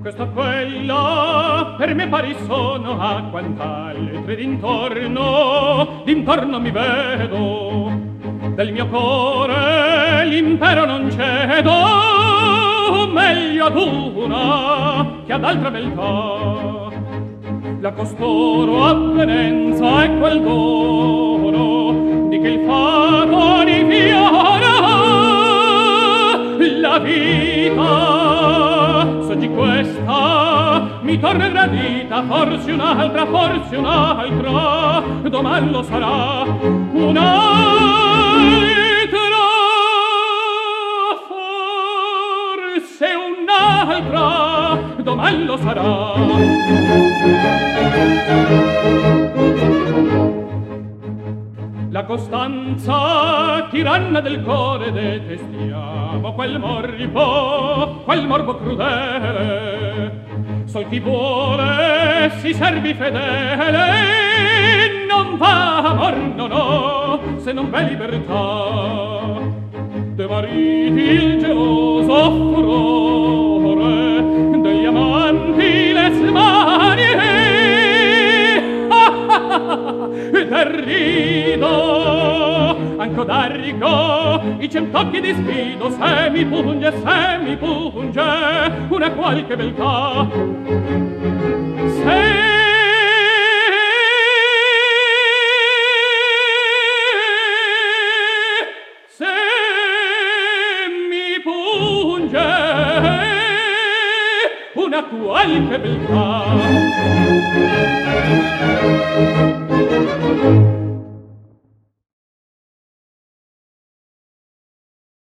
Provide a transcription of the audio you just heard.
Questa quella per me pari sono a quant'altri d'intorno mi vedo. Del mio core l'impero non cedo, meglio ad una che ad altra beltà. La costoro avvenenza è quel dono di che il fato di fiora la vita soggi questa mi torna gradita, forse un'altra doman lo sarà un'altra, forse un'altra doman lo sarà. La costanza tiranna del core detestiamo, quel morbo crudele. Sol chi vuole si servi fedele, non va amor, no, se non v'è libertà. De mariti il geloso furore, degli amanti le smanie, rido anco d'arrigo i centocchi di sfido, se mi punge una qualche beltà, se mi punge una qualche beltà.